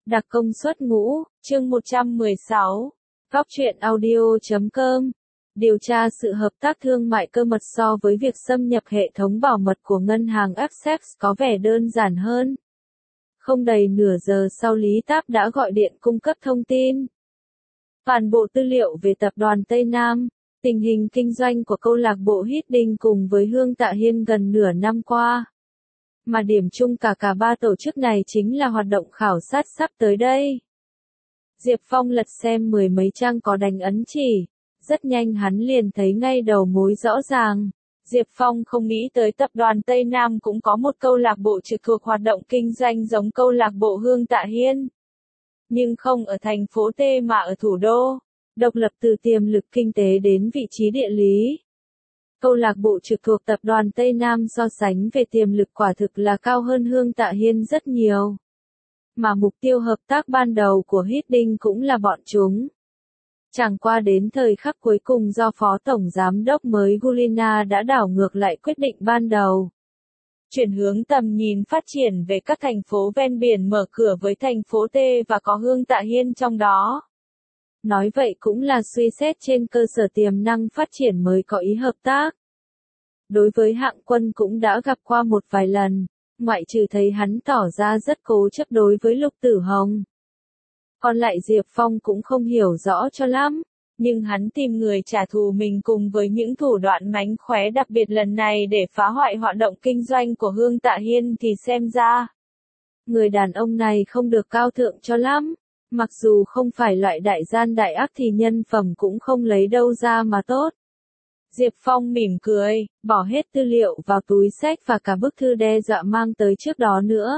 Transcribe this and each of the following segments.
Đặc công suất ngũ, chương 116. Góc truyện audio.com. Điều tra sự hợp tác thương mại cơ mật so với việc xâm nhập hệ thống bảo mật của ngân hàng Access có vẻ đơn giản hơn. Không đầy nửa giờ sau Lý Táp đã gọi điện cung cấp thông tin. Toàn bộ tư liệu về tập đoàn Tây Nam, tình hình kinh doanh của câu lạc bộ Hiddink cùng với Hương Tạ Hiên gần nửa năm qua. Mà điểm chung cả ba tổ chức này chính là hoạt động khảo sát sắp tới đây. Diệp Phong lật xem mười mấy trang có đánh ấn chỉ. Rất nhanh hắn liền thấy ngay đầu mối rõ ràng. Diệp Phong không nghĩ tới tập đoàn Tây Nam cũng có một câu lạc bộ trực thuộc hoạt động kinh doanh giống câu lạc bộ Hương Tạ Hiên. Nhưng không ở thành phố T mà ở thủ đô. Độc lập từ tiềm lực kinh tế đến vị trí địa lý. Câu lạc bộ trực thuộc tập đoàn Tây Nam so sánh về tiềm lực quả thực là cao hơn Hương Tạ Hiên rất nhiều. Mà mục tiêu hợp tác ban đầu của Hiddink cũng là bọn chúng. Chẳng qua đến thời khắc cuối cùng do Phó Tổng Giám đốc mới Gulina đã đảo ngược lại quyết định ban đầu. Chuyển hướng tầm nhìn phát triển về các thành phố ven biển mở cửa với thành phố T và có Hương Tạ Hiên trong đó. Nói vậy cũng là suy xét trên cơ sở tiềm năng phát triển mới có ý hợp tác. Đối với Hạng Quân cũng đã gặp qua một vài lần, ngoại trừ thấy hắn tỏ ra rất cố chấp đối với Lục Tử Hồng. Còn lại Diệp Phong cũng không hiểu rõ cho lắm, nhưng hắn tìm người trả thù mình cùng với những thủ đoạn mánh khóe đặc biệt lần này để phá hoại hoạt động kinh doanh của Hương Tạ Hiên thì xem ra. Người đàn ông này không được cao thượng cho lắm. Mặc dù không phải loại đại gian đại ác thì nhân phẩm cũng không lấy đâu ra mà tốt. Diệp Phong mỉm cười, bỏ hết tư liệu vào túi xách và cả bức thư đe dọa mang tới trước đó nữa.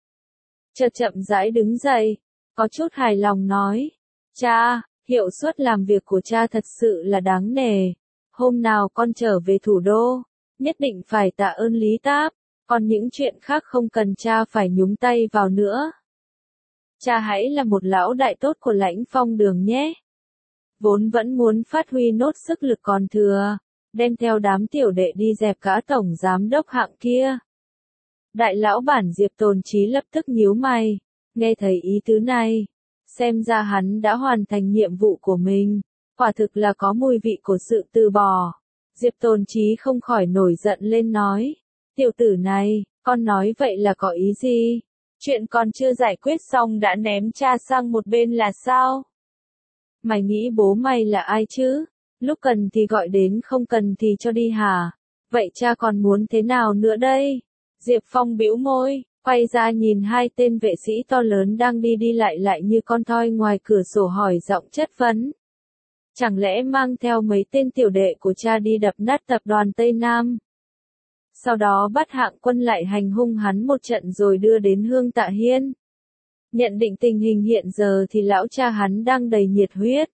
Chợt chậm rãi đứng dậy, có chút hài lòng nói, cha, hiệu suất làm việc của cha thật sự là đáng nể. Hôm nào con trở về thủ đô, nhất định phải tạ ơn Lý Táp, còn những chuyện khác không cần cha phải nhúng tay vào nữa. Cha hãy là một lão đại tốt của Lãnh Phong Đường nhé. Vốn vẫn muốn phát huy nốt sức lực còn thừa, đem theo đám tiểu đệ đi dẹp cả tổng giám đốc Hạng kia. Đại lão bản Diệp Tồn Chí lập tức nhíu mày, nghe thấy ý tứ này, xem ra hắn đã hoàn thành nhiệm vụ của mình, quả thực là có mùi vị của sự từ bỏ. Diệp Tồn Chí không khỏi nổi giận lên nói, tiểu tử này, con nói vậy là có ý gì? Chuyện còn chưa giải quyết xong đã ném cha sang một bên là sao? Mày nghĩ bố mày là ai chứ? Lúc cần thì gọi đến, không cần thì cho đi hả? Vậy cha còn muốn thế nào nữa đây? Diệp Phong bĩu môi, quay ra nhìn hai tên vệ sĩ to lớn đang đi lại như con thoi ngoài cửa sổ hỏi giọng chất vấn. Chẳng lẽ mang theo mấy tên tiểu đệ của cha đi đập nát tập đoàn Tây Nam? Sau đó bắt Hạng Quân lại hành hung hắn một trận rồi đưa đến Hương Tạ Hiên. Nhận định tình hình hiện giờ thì lão cha hắn đang đầy nhiệt huyết.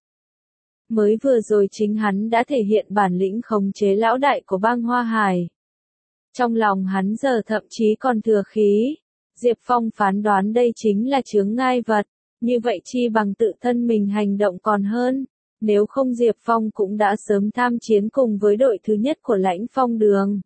Mới vừa rồi chính hắn đã thể hiện bản lĩnh khống chế lão đại của bang Hoa Hải. Trong lòng hắn giờ thậm chí còn thừa khí. Diệp Phong phán đoán đây chính là chướng ngai vật, như vậy chi bằng tự thân mình hành động còn hơn. Nếu không Diệp Phong cũng đã sớm tham chiến cùng với đội thứ nhất của Lãnh Phong Đường.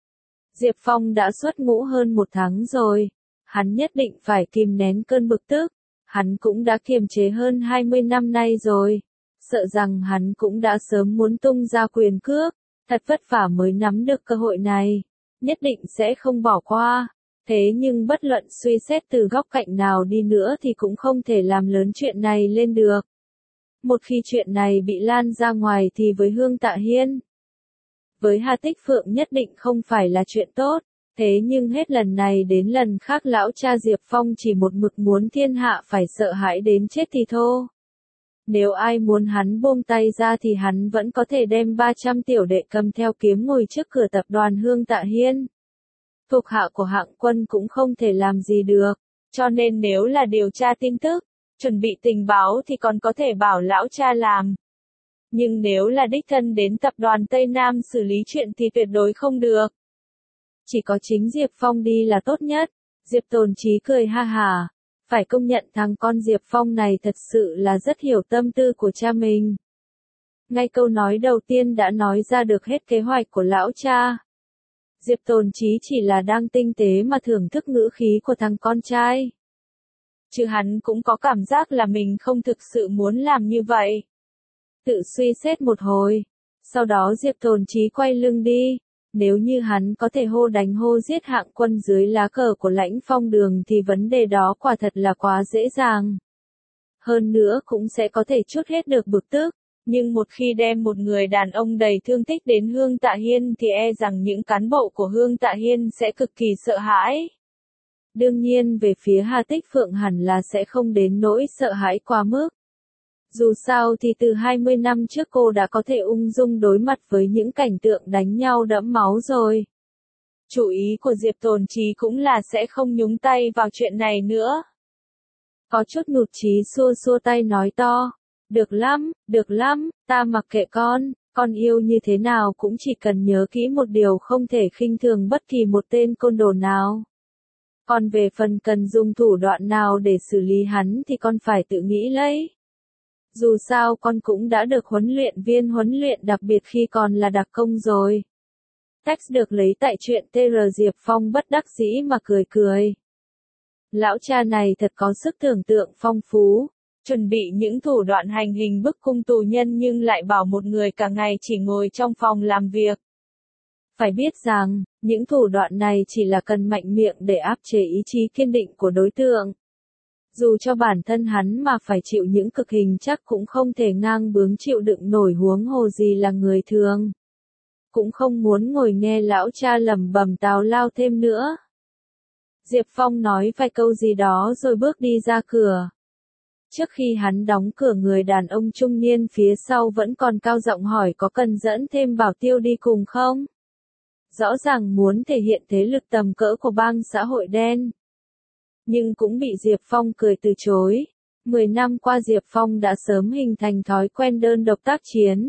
Diệp Phong đã xuất ngũ hơn một tháng rồi, hắn nhất định phải kìm nén cơn bực tức, hắn cũng đã kiềm chế hơn 20 năm nay rồi, sợ rằng hắn cũng đã sớm muốn tung ra quyền cước, thật vất vả mới nắm được cơ hội này, nhất định sẽ không bỏ qua, thế nhưng bất luận suy xét từ góc cạnh nào đi nữa thì cũng không thể làm lớn chuyện này lên được. Một khi chuyện này bị lan ra ngoài thì với Hương Tạ Hiên, với Hà Tích Phượng nhất định không phải là chuyện tốt, thế nhưng hết lần này đến lần khác lão cha Diệp Phong chỉ một mực muốn thiên hạ phải sợ hãi đến chết thì thôi. Nếu ai muốn hắn buông tay ra thì hắn vẫn có thể đem 300 tiểu đệ cầm theo kiếm ngồi trước cửa tập đoàn Hương Tạ Hiên. Thuộc hạ của Hạng Quân cũng không thể làm gì được, cho nên nếu là điều tra tin tức, chuẩn bị tình báo thì còn có thể bảo lão cha làm. Nhưng nếu là đích thân đến tập đoàn Tây Nam xử lý chuyện thì tuyệt đối không được. Chỉ có chính Diệp Phong đi là tốt nhất. Diệp Tồn Chí cười ha hả. Phải công nhận thằng con Diệp Phong này thật sự là rất hiểu tâm tư của cha mình. Ngay câu nói đầu tiên đã nói ra được hết kế hoạch của lão cha. Diệp Tồn Chí chỉ là đang tinh tế mà thưởng thức ngữ khí của thằng con trai. chứ hắn cũng có cảm giác là mình không thực sự muốn làm như vậy. Tự suy xét một hồi, sau đó Diệp Tồn Chí quay lưng đi. Nếu như hắn có thể hô đánh hô giết Hạng Quân dưới lá cờ của Lãnh Phong Đường thì vấn đề đó quả thật là quá dễ dàng. Hơn nữa cũng sẽ có thể trút hết được bực tức. Nhưng một khi đem một người đàn ông đầy thương tích đến Hương Tạ Hiên thì e rằng những cán bộ của Hương Tạ Hiên sẽ cực kỳ sợ hãi. Đương nhiên về phía Hà Tích Phượng hẳn là sẽ không đến nỗi sợ hãi quá mức. Dù sao thì từ 20 năm trước cô đã có thể ung dung đối mặt với những cảnh tượng đánh nhau đẫm máu rồi. Chủ ý của Diệp Tồn Chí cũng là sẽ không nhúng tay vào chuyện này nữa. Có chút nhụt chí xua xua tay nói to. Được lắm, ta mặc kệ con yêu như thế nào cũng chỉ cần nhớ kỹ một điều không thể khinh thường bất kỳ một tên côn đồ nào. Còn về phần cần dùng thủ đoạn nào để xử lý hắn thì con phải tự nghĩ lấy. Dù sao con cũng đã được huấn luyện viên huấn luyện đặc biệt khi còn là đặc công rồi. Text được lấy tại truyện TR Diệp Phong bất đắc dĩ mà cười cười. Lão cha này thật có sức tưởng tượng phong phú, chuẩn bị những thủ đoạn hành hình bức cung tù nhân nhưng lại bảo một người cả ngày chỉ ngồi trong phòng làm việc. Phải biết rằng, những thủ đoạn này chỉ là cần mạnh miệng để áp chế ý chí kiên định của đối tượng. Dù cho bản thân hắn mà phải chịu những cực hình chắc cũng không thể ngang bướng chịu đựng nổi, huống hồ gì là người thường. Cũng không muốn ngồi nghe lão cha lẩm bẩm tào lao thêm nữa. Diệp Phong nói vài câu gì đó rồi bước đi ra cửa. Trước khi hắn đóng cửa, người đàn ông trung niên phía sau vẫn còn cao giọng hỏi có cần dẫn thêm Bảo Tiêu đi cùng không? Rõ ràng muốn thể hiện thế lực tầm cỡ của bang xã hội đen. Nhưng cũng bị Diệp Phong cười từ chối. 10 năm qua Diệp Phong đã sớm hình thành thói quen đơn độc tác chiến.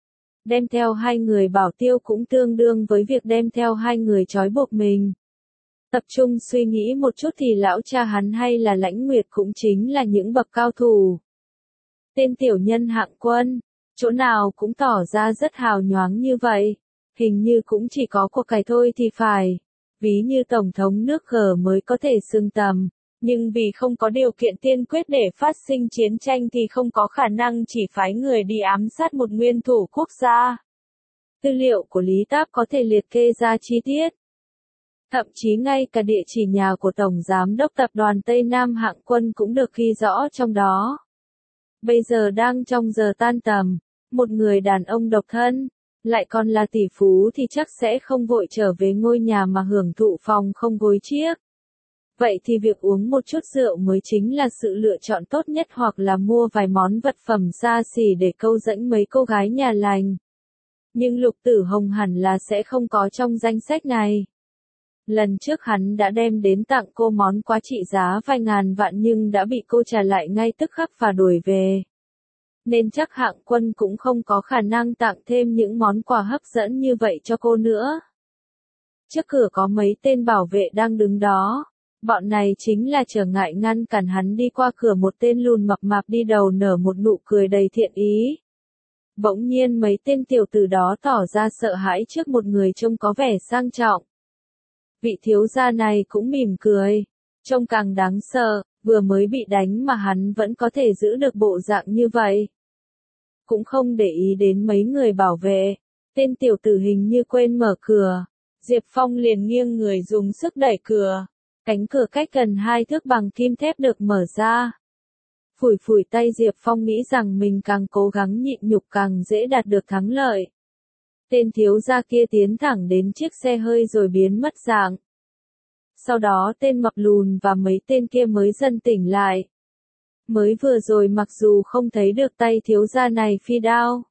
Đem theo 2 người bảo tiêu cũng tương đương với việc đem theo 2 người trói buộc mình. Tập trung suy nghĩ một chút thì lão cha hắn hay là Lãnh Nguyệt cũng chính là những bậc cao thủ. Tên tiểu nhân Hạng Quân, chỗ nào cũng tỏ ra rất hào nhoáng như vậy. Hình như cũng chỉ có của cải thôi thì phải. Ví như Tổng thống nước G mới có thể xưng tầm. Nhưng vì không có điều kiện tiên quyết để phát sinh chiến tranh thì không có khả năng chỉ phái người đi ám sát một nguyên thủ quốc gia. Tư liệu của Lý Táp có thể liệt kê ra chi tiết. Thậm chí ngay cả địa chỉ nhà của Tổng Giám đốc Tập đoàn Tây Nam Hạng Quân cũng được ghi rõ trong đó. Bây giờ đang trong giờ tan tầm, một người đàn ông độc thân, lại còn là tỷ phú thì chắc sẽ không vội trở về ngôi nhà mà hưởng thụ phòng không gối chiếc. Vậy thì việc uống một chút rượu mới chính là sự lựa chọn tốt nhất, hoặc là mua vài món vật phẩm xa xỉ để câu dẫn mấy cô gái nhà lành. Nhưng Lục Tử Hồng hẳn là sẽ không có trong danh sách này. Lần trước hắn đã đem đến tặng cô món quà trị giá vài ngàn vạn nhưng đã bị cô trả lại ngay tức khắc và đuổi về. Nên chắc Hạng Quân cũng không có khả năng tặng thêm những món quà hấp dẫn như vậy cho cô nữa. Trước cửa có mấy tên bảo vệ đang đứng đó. Bọn này chính là trở ngại ngăn cản hắn đi qua cửa. Một tên lùn mập mạp đi đầu nở một nụ cười đầy thiện ý. Bỗng nhiên mấy tên tiểu tử đó tỏ ra sợ hãi trước một người trông có vẻ sang trọng. Vị thiếu gia này cũng mỉm cười, trông càng đáng sợ, vừa mới bị đánh mà hắn vẫn có thể giữ được bộ dạng như vậy. Cũng không để ý đến mấy người bảo vệ, tên tiểu tử hình như quên mở cửa. Diệp Phong liền nghiêng người dùng sức đẩy cửa. Cánh cửa cách gần 2 thước bằng kim thép được mở ra. Phủi phủi tay, Diệp Phong nghĩ rằng mình càng cố gắng nhịn nhục càng dễ đạt được thắng lợi. Tên thiếu gia kia tiến thẳng đến chiếc xe hơi rồi biến mất dạng. Sau đó tên mập lùn và mấy tên kia mới dần tỉnh lại. Mới vừa rồi mặc dù không thấy được tay thiếu gia này phi đao,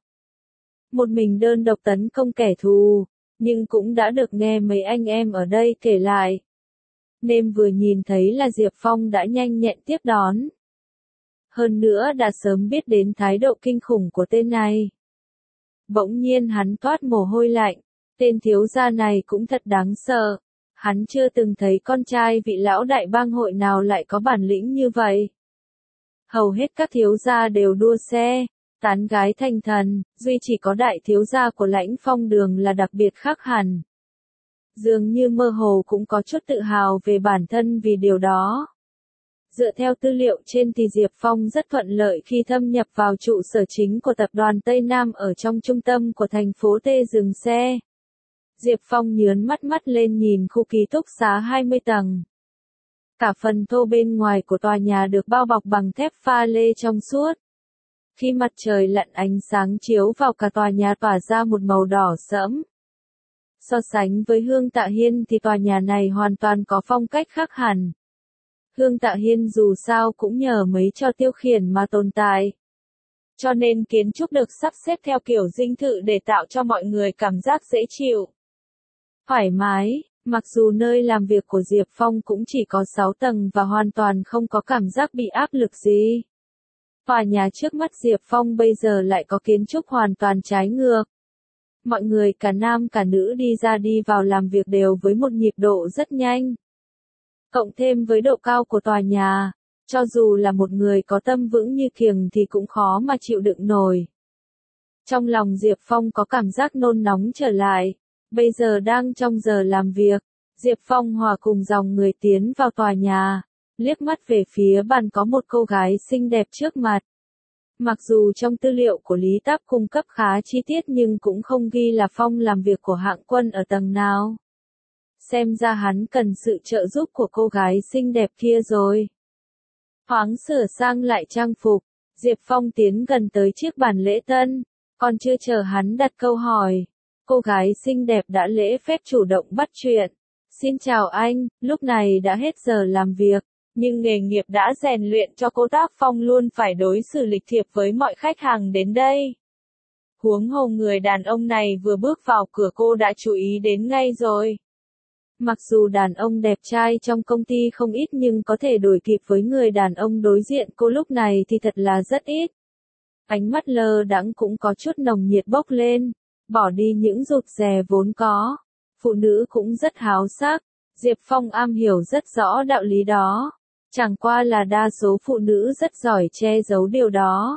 một mình đơn độc tấn công kẻ thù, nhưng cũng đã được nghe mấy anh em ở đây kể lại. Nên vừa nhìn thấy là Diệp Phong đã nhanh nhẹn tiếp đón. Hơn nữa đã sớm biết đến thái độ kinh khủng của tên này. Bỗng nhiên hắn toát mồ hôi lạnh, tên thiếu gia này cũng thật đáng sợ. Hắn chưa từng thấy con trai vị lão đại bang hội nào lại có bản lĩnh như vậy. Hầu hết các thiếu gia đều đua xe, tán gái thành thần, duy chỉ có đại thiếu gia của Lãnh Phong Đường là đặc biệt khác hẳn. Dường như mơ hồ cũng có chút tự hào về bản thân vì điều đó. Dựa theo tư liệu trên thì Diệp Phong rất thuận lợi khi thâm nhập vào trụ sở chính của tập đoàn Tây Nam ở trong trung tâm của thành phố T dừng xe. Diệp Phong nhớn mắt lên nhìn khu ký túc xá 20 tầng. Cả phần thô bên ngoài của tòa nhà được bao bọc bằng thép pha lê trong suốt. Khi mặt trời lặn ánh sáng chiếu vào cả tòa nhà tỏa ra một màu đỏ sẫm. So sánh với Hương Tạ Hiên thì tòa nhà này hoàn toàn có phong cách khác hẳn. Hương Tạ Hiên dù sao cũng nhờ mấy trò tiêu khiển mà tồn tại. Cho nên kiến trúc được sắp xếp theo kiểu dinh thự để tạo cho mọi người cảm giác dễ chịu, thoải mái. Mặc dù nơi làm việc của Diệp Phong cũng chỉ có 6 tầng và hoàn toàn không có cảm giác bị áp lực gì. Tòa nhà trước mắt Diệp Phong bây giờ lại có kiến trúc hoàn toàn trái ngược. Mọi người cả nam cả nữ đi ra đi vào làm việc đều với một nhịp độ rất nhanh. Cộng thêm với độ cao của tòa nhà, cho dù là một người có tâm vững như Kiềng thì cũng khó mà chịu đựng nổi. Trong lòng Diệp Phong có cảm giác nôn nóng trở lại. Bây giờ đang trong giờ làm việc, Diệp Phong hòa cùng dòng người tiến vào tòa nhà, liếc mắt về phía bàn có một cô gái xinh đẹp trước mặt. Mặc dù trong tư liệu của Lý Táp cung cấp khá chi tiết nhưng cũng không ghi là Phong làm việc của Hạng Quân ở tầng nào. Xem ra hắn cần sự trợ giúp của cô gái xinh đẹp kia rồi. Thoáng sửa sang lại trang phục, Diệp Phong tiến gần tới chiếc bàn lễ tân, còn chưa chờ hắn đặt câu hỏi. Cô gái xinh đẹp đã lễ phép chủ động bắt chuyện. Xin chào anh, lúc này đã hết giờ làm việc, nhưng nghề nghiệp đã rèn luyện cho cô Tác Phong luôn phải đối xử lịch thiệp với mọi khách hàng đến đây. Huống hồ người đàn ông này vừa bước vào cửa cô đã chú ý đến ngay rồi. Mặc dù đàn ông đẹp trai trong công ty không ít nhưng có thể đuổi kịp với người đàn ông đối diện cô lúc này thì thật là rất ít. Ánh mắt lơ đãng cũng có chút nồng nhiệt bốc lên. Bỏ đi những rụt rè vốn có. Phụ nữ cũng rất háo sắc. Diệp Phong am hiểu rất rõ đạo lý đó. Chẳng qua là đa số phụ nữ rất giỏi che giấu điều đó.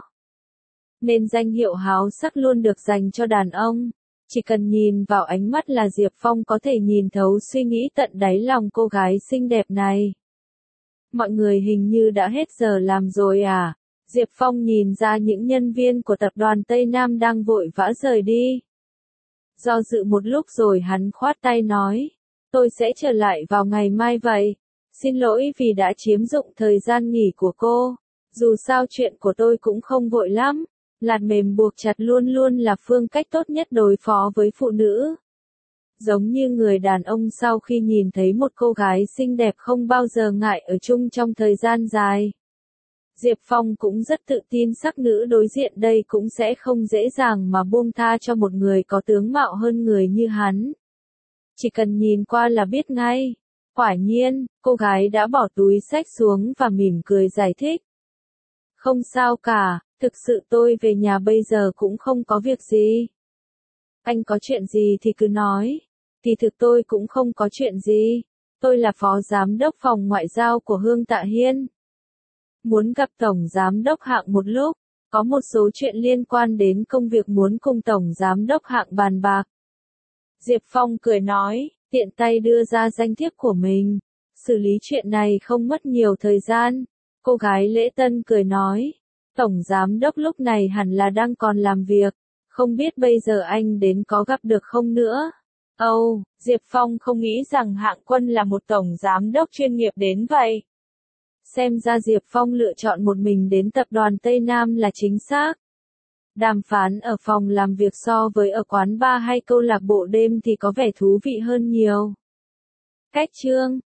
Nên danh hiệu háo sắc luôn được dành cho đàn ông. Chỉ cần nhìn vào ánh mắt là Diệp Phong có thể nhìn thấu suy nghĩ tận đáy lòng cô gái xinh đẹp này. Mọi người hình như đã hết giờ làm rồi à? Diệp Phong nhìn ra những nhân viên của tập đoàn Tây Nam đang vội vã rời đi. Do dự một lúc rồi hắn khoát tay nói, tôi sẽ trở lại vào ngày mai vậy. Xin lỗi vì đã chiếm dụng thời gian nghỉ của cô. Dù sao chuyện của tôi cũng không vội lắm. Lạt mềm buộc chặt luôn luôn là phương cách tốt nhất đối phó với phụ nữ. Giống như người đàn ông sau khi nhìn thấy một cô gái xinh đẹp không bao giờ ngại ở chung trong thời gian dài. Diệp Phong cũng rất tự tin sắc nữ đối diện đây cũng sẽ không dễ dàng mà buông tha cho một người có tướng mạo hơn người như hắn. Chỉ cần nhìn qua là biết ngay. Quả nhiên, cô gái đã bỏ túi xách xuống và mỉm cười giải thích. Không sao cả, thực sự tôi về nhà bây giờ cũng không có việc gì. Anh có chuyện gì thì cứ nói. Kỳ thực tôi cũng không có chuyện gì. Tôi là phó giám đốc phòng ngoại giao của Hương Tạ Hiên. Muốn gặp Tổng Giám đốc Hạng một lúc, có một số chuyện liên quan đến công việc muốn cùng Tổng Giám đốc Hạng bàn bạc. Diệp Phong cười nói, tiện tay đưa ra danh thiếp của mình. Xử lý chuyện này không mất nhiều thời gian. Cô gái lễ tân cười nói, Tổng Giám đốc lúc này hẳn là đang còn làm việc. Không biết bây giờ anh đến có gặp được không nữa? Diệp Phong không nghĩ rằng Hạng Quân là một Tổng Giám đốc chuyên nghiệp đến vậy. Xem ra Diệp Phong lựa chọn một mình đến tập đoàn Tây Nam là chính xác. Đàm phán ở phòng làm việc so với ở quán bar hay câu lạc bộ đêm thì có vẻ thú vị hơn nhiều. Cách chương